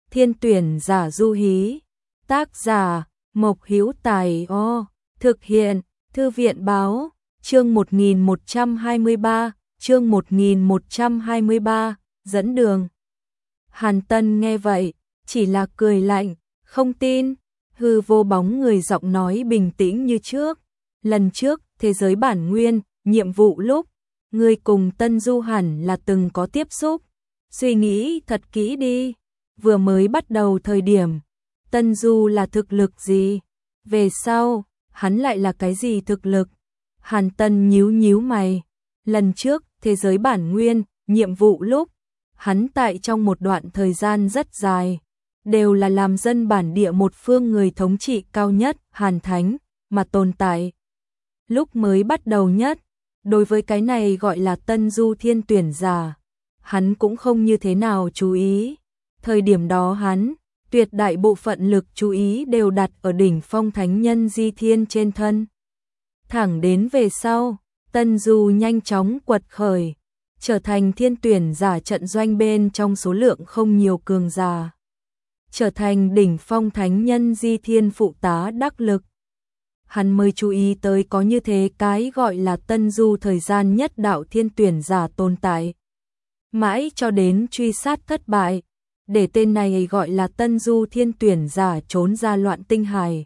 Thiên tuyển giả Du Hí. Tác giả Mộc Hữu Tài. Thực hiện Thư viện Báo. Chương 1123, chương 1123, dẫn đường. Hàn Tân nghe vậy, chỉ là cười lạnh, không tin. Hư Vô Bóng người giọng nói bình tĩnh như trước. Lần trước, thế giới bản nguyên, nhiệm vụ lúc, ngươi cùng Tân Du hẳn là từng có tiếp xúc. Suy nghĩ thật kỹ đi. Vừa mới bắt đầu thời điểm, Tân Du là thực lực gì? Về sau, hắn lại là cái gì thực lực? Hàn Tân nhíu nhíu mày. Lần trước, thế giới bản nguyên, nhiệm vụ lúc, hắn tại trong một đoạn thời gian rất dài, đều là làm dân bản địa một phương người thống trị cao nhất, Hàn Thánh, mà tồn tại. Lúc mới bắt đầu nhất, đối với cái này gọi là Tân Du thiên tuyển giả, hắn cũng không như thế nào chú ý. Thời điểm đó hắn, tuyệt đại bộ phận lực chú ý đều đặt ở đỉnh phong thánh nhân Di Thiên trên thân. Thẳng đến về sau, Tân Du nhanh chóng quật khởi, trở thành thiên tuyển giả trận doanh bên trong số lượng không nhiều cường giả. Trở thành đỉnh phong thánh nhân Di Thiên phụ tá đắc lực. Hắn mới chú ý tới có như thế cái gọi là Tân Du thời gian nhất đạo thiên tuyển giả tồn tại. Mãi cho đến truy sát thất bại, để tên này gọi là Tân Du thiên tuyển giả trốn ra loạn tinh hải.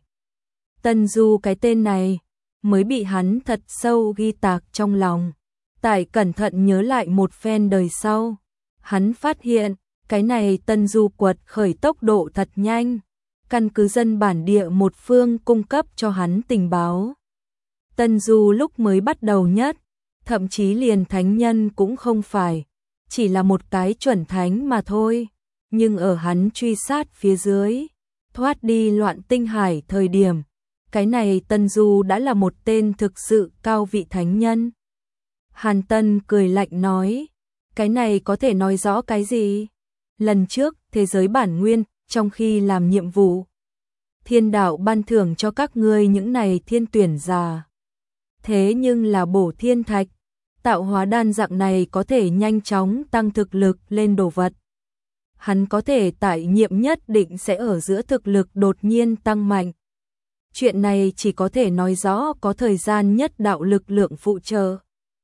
Tân Du cái tên này mới bị hắn thật sâu ghi tạc trong lòng. Tại cẩn thận nhớ lại một phen đời sau, hắn phát hiện cái này Tân Du quật khởi tốc độ thật nhanh. Căn cứ dân bản địa một phương cung cấp cho hắn tình báo. Tân Du lúc mới bắt đầu nhất, thậm chí liền thánh nhân cũng không phải, chỉ là một cái chuẩn thánh mà thôi. Nhưng ở hắn truy sát phía dưới, thoát đi loạn tinh hải thời điểm, cái này Tân Du đã là một tên thực sự cao vị thánh nhân. Hàn Tân cười lạnh nói, cái này có thể nói rõ cái gì? Lần trước, thế giới bản nguyên, trong khi làm nhiệm vụ, thiên đạo ban thưởng cho các ngươi những này thiên tuyển giả. Thế nhưng là bổ thiên thạch, tạo hóa đan dạng này có thể nhanh chóng tăng thực lực lên đồ vật. Hắn có thể tại nhiệm nhất định sẽ ở giữa thực lực đột nhiên tăng mạnh. Chuyện này chỉ có thể nói rõ có thời gian nhất đạo lực lượng phụ trợ.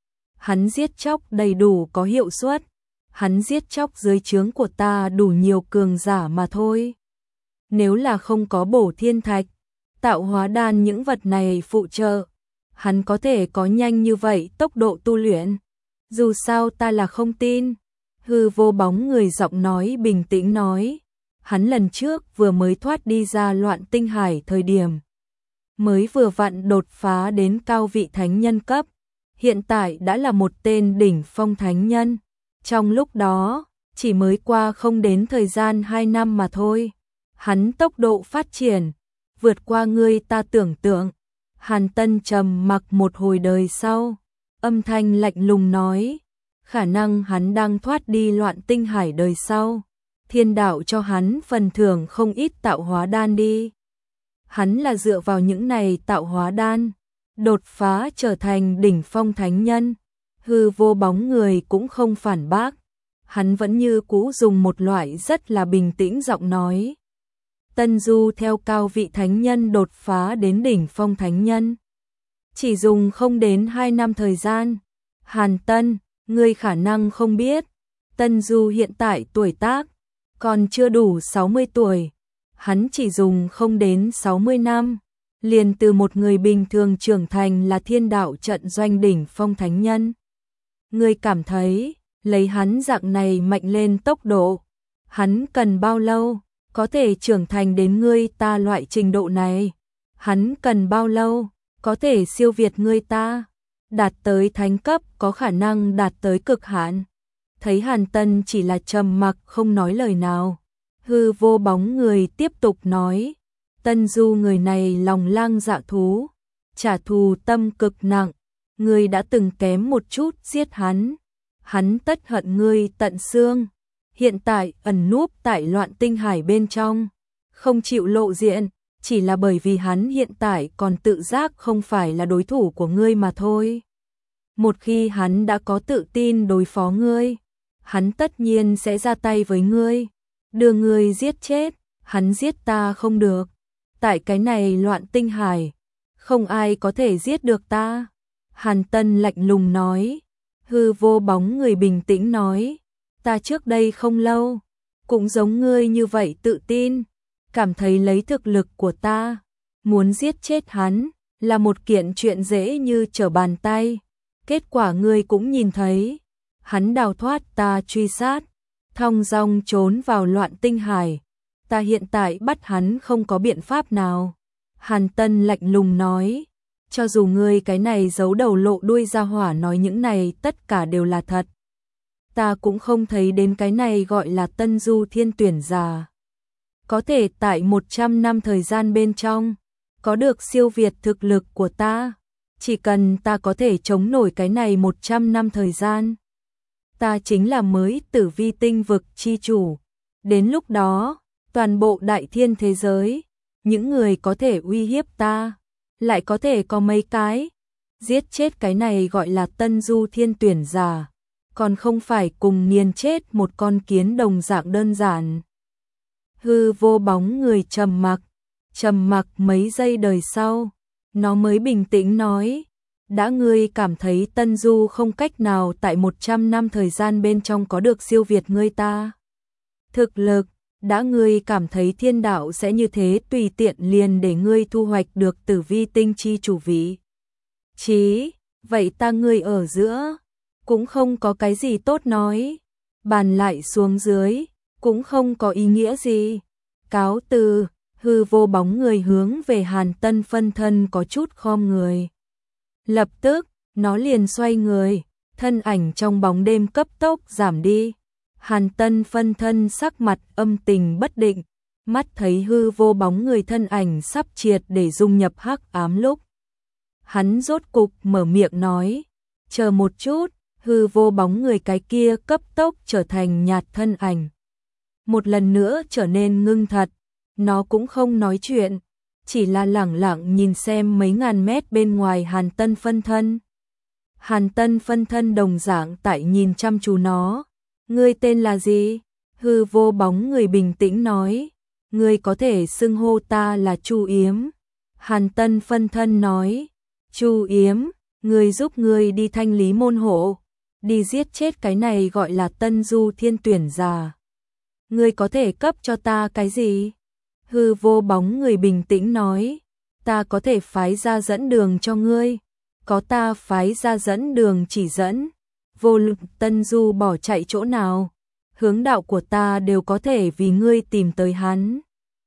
Hắn giết chóc đầy đủ có hiệu suất. Hắn giết chóc dưới trướng của ta đủ nhiều cường giả mà thôi. Nếu là không có bổ thiên thạch, tạo hóa đan những vật này phụ trợ, hắn có thể có nhanh như vậy tốc độ tu luyện. Dù sao ta là không tin. Hư Vô Bóng người giọng nói bình tĩnh nói. Hắn lần trước vừa mới thoát đi ra loạn tinh hải thời điểm, mới vừa vặn đột phá đến cao vị thánh nhân cấp. Hiện tại đã là một tên đỉnh phong thánh nhân. Trong lúc đó, chỉ mới qua không đến thời gian 2 năm mà thôi. Hắn tốc độ phát triển, vượt qua ngươi ta tưởng tượng. Hàn Tân trầm mặc một hồi đời sau, âm thanh lạnh lùng nói, khả năng hắn đang thoát đi loạn tinh hải đời sau. Thiên đạo cho hắn phần thưởng không ít tạo hóa đan đi. Hắn là dựa vào những này tạo hóa đan, đột phá trở thành đỉnh phong thánh nhân. Hư Vô Bóng người cũng không phản bác. Hắn vẫn như cũ dùng một loại rất là bình tĩnh giọng nói. Tân Du theo cao vị thánh nhân đột phá đến đỉnh phong thánh nhân, chỉ dùng không đến 2 năm thời gian. Hàn Tân, ngươi khả năng không biết, Tân Du hiện tại tuổi tác còn chưa đủ 60 tuổi. Hắn chỉ dùng không đến 60 năm, liền từ một người bình thường trưởng thành là thiên đạo trận doanh đỉnh phong thánh nhân. Ngươi cảm thấy, lấy hắn dạng này mạnh lên tốc độ, hắn cần bao lâu có thể trưởng thành đến ngươi ta loại trình độ này? Hắn cần bao lâu có thể siêu việt ngươi ta, đạt tới thánh cấp, có khả năng đạt tới cực hạn? Thấy Hàn Tân chỉ là trầm mặc không nói lời nào, Hư Vô Bóng người tiếp tục nói, Tân Du người này lòng lang dạ thú, trả thù tâm cực nặng. Ngươi đã từng kém một chút giết hắn, hắn tất hận ngươi tận xương. Hiện tại ẩn núp tại loạn tinh hải bên trong, không chịu lộ diện, chỉ là bởi vì hắn hiện tại còn tự giác không phải là đối thủ của ngươi mà thôi. Một khi hắn đã có tự tin đối phó ngươi, hắn tất nhiên sẽ ra tay với ngươi. đưa ngươi giết chết, hắn giết ta không được. Tại cái này loạn tinh hải, không ai có thể giết được ta. Hàn Tân lạnh lùng nói. Hư Vô Bóng Người bình tĩnh nói, ta trước đây không lâu, cũng giống ngươi như vậy tự tin, cảm thấy lấy thực lực của ta, muốn giết chết hắn, là một kiện chuyện dễ như trở bàn tay. Kết quả ngươi cũng nhìn thấy, hắn đào thoát ta truy sát, thong dong trốn vào loạn tinh hải. Ta hiện tại bắt hắn không có biện pháp nào. Hàn Tân lạnh lùng nói, cho dù ngươi cái này giấu đầu lộ đuôi ra hỏa nói những này tất cả đều là thật, ta cũng không thấy đến cái này gọi là Tân Du Thiên Tuyển Giả có thể tại 100 năm thời gian bên trong có được siêu việt thực lực của ta. Chỉ cần ta có thể chống nổi cái này 100 năm thời gian, ta chính là mới Tử Vi tinh vực chi chủ. Đến lúc đó, toàn bộ đại thiên thế giới, những người có thể uy hiếp ta, lại có thể có mấy cái. Giết chết cái này gọi là Tân Du Thiên Tuyển Giả, còn không phải cùng nghiền chết một con kiến đồng dạng đơn giản. Hư Vô Bóng Người trầm mặc mấy giây đời sau, nó mới bình tĩnh nói, đã ngươi cảm thấy Tân Du không cách nào tại 100 năm thời gian bên trong có được siêu việt ngươi ta thực lực, đã ngươi cảm thấy thiên đạo sẽ như thế tùy tiện liền để ngươi thu hoạch được Tử Vi tinh chi chủ vị trí, vậy ta ngươi ở giữa cũng không có cái gì tốt nói, bàn lại xuống dưới cũng không có ý nghĩa gì. Cáo từ. Hư Vô Bóng Người hướng về Hàn Tân phân thân có chút khom người. Lập tức, nó liền xoay người, thân ảnh trong bóng đêm cấp tốc giảm đi. Hàn Tân phân thân sắc mặt âm tình bất định, mắt thấy Hư Vô Bóng Người thân ảnh sắp triệt để dung nhập hắc ám lúc. Hắn rốt cục mở miệng nói, chờ một chút. Hư Vô Bóng Người cái kia cấp tốc trở thành nhạt thân ảnh, một lần nữa trở nên ngưng thật. Nó cũng không nói chuyện, chỉ là lẳng lặng nhìn xem mấy ngàn mét bên ngoài Hàn Tân phân thân. Hàn Tân phân thân đồng dạng tại nhìn chăm chú nó. Ngươi tên là gì? Hư Vô Bóng Người bình tĩnh nói, ngươi có thể xưng hô ta là Chu Yếm. Hàn Tân phân thân nói, Chu Yếm, ngươi giúp ngươi đi thanh lý môn hộ, đi giết chết cái này gọi là Tân Du Thiên Tuyển Giả. Ngươi có thể cấp cho ta cái gì? Hư Vô Bóng Người bình tĩnh nói, ta có thể phái ra dẫn đường cho ngươi, có ta phái ra dẫn đường chỉ dẫn, vô luận Tân Du bỏ chạy chỗ nào, hướng đạo của ta đều có thể vì ngươi tìm tới hắn.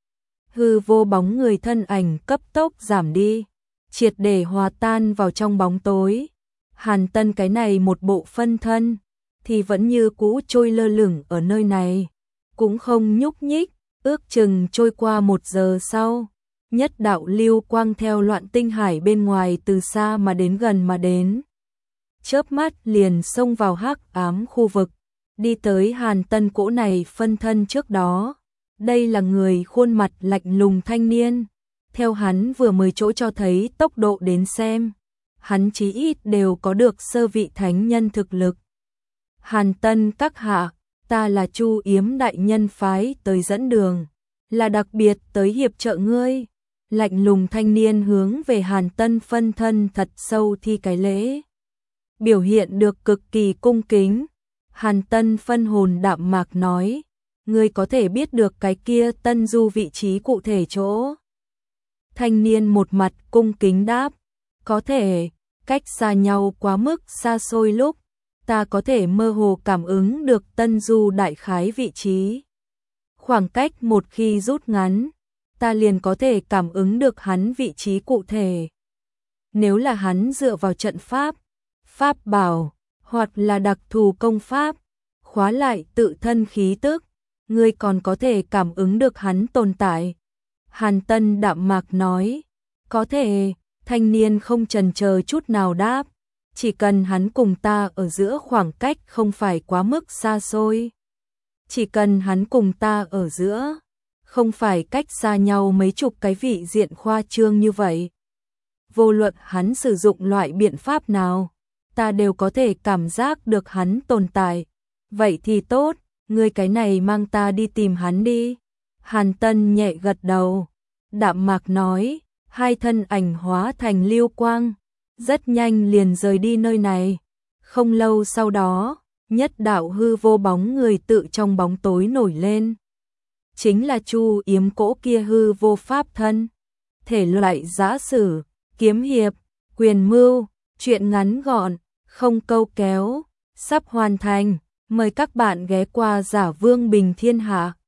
Hư Vô Bóng Người thân ảnh cấp tốc giảm đi, triệt để hòa tan vào trong bóng tối. Hàn Tân cái này một bộ phân thân thì vẫn như cũ trôi lơ lửng ở nơi này, cũng không nhúc nhích. Ước chừng trôi qua 1 giờ sau, nhất đạo lưu quang theo loạn tinh hải bên ngoài từ xa mà đến gần mà đến. Chớp mắt liền xông vào hắc ám khu vực, đi tới Hàn Tân cỗ này phân thân trước đó. Đây là người khuôn mặt lạnh lùng thanh niên. Theo hắn vừa mới chỗ cho thấy tốc độ đến xem, hắn chí ít đều có được sơ vị thánh nhân thực lực. Hàn Tân các hạ, ta là Chu Yếm đại nhân phái tới dẫn đường, là đặc biệt tới hiệp trợ ngươi. Lạnh lùng thanh niên hướng về Hàn Tân phân thân thật sâu thi cái lễ, biểu hiện được cực kỳ cung kính. Hàn Tân phân hồn đạm mạc nói, ngươi có thể biết được cái kia Tân Du vị trí cụ thể chỗ? Thanh niên một mặt cung kính đáp, có thể, cách xa nhau quá mức xa xôi lúc, ta có thể mơ hồ cảm ứng được Tân Du đại khái vị trí. Khoảng cách một khi rút ngắn, ta liền có thể cảm ứng được hắn vị trí cụ thể. Nếu là hắn dựa vào trận pháp, pháp bảo, hoặc là đặc thù công pháp, khóa lại tự thân khí tức, ngươi còn có thể cảm ứng được hắn tồn tại. Hàn Tân đạm mạc nói, có thể. Thanh niên không chần chờ chút nào đáp, chỉ cần hắn cùng ta ở giữa khoảng cách không phải quá mức xa xôi. Chỉ cần hắn cùng ta ở giữa không phải cách xa nhau mấy chục cái vị diện khoa trương như vậy. Vô luận hắn sử dụng loại biện pháp nào, ta đều có thể cảm giác được hắn tồn tại. Vậy thì tốt, ngươi cái này mang ta đi tìm hắn đi. Hàn Tân nhẹ gật đầu, đạm mạc nói, hai thân ảnh hóa thành lưu quang, rất nhanh liền rời đi nơi này. Không lâu sau đó, nhất đạo hư vô bóng người tự trong bóng tối nổi lên. Chính là Chu Yếm cỗ kia hư vô pháp thân. Thể loại giã sử, kiếm hiệp, quyền mưu, truyện ngắn gọn, không câu kéo, sắp hoàn thành. Mời các bạn ghé qua Giả Vương Bình Thiên Hạ.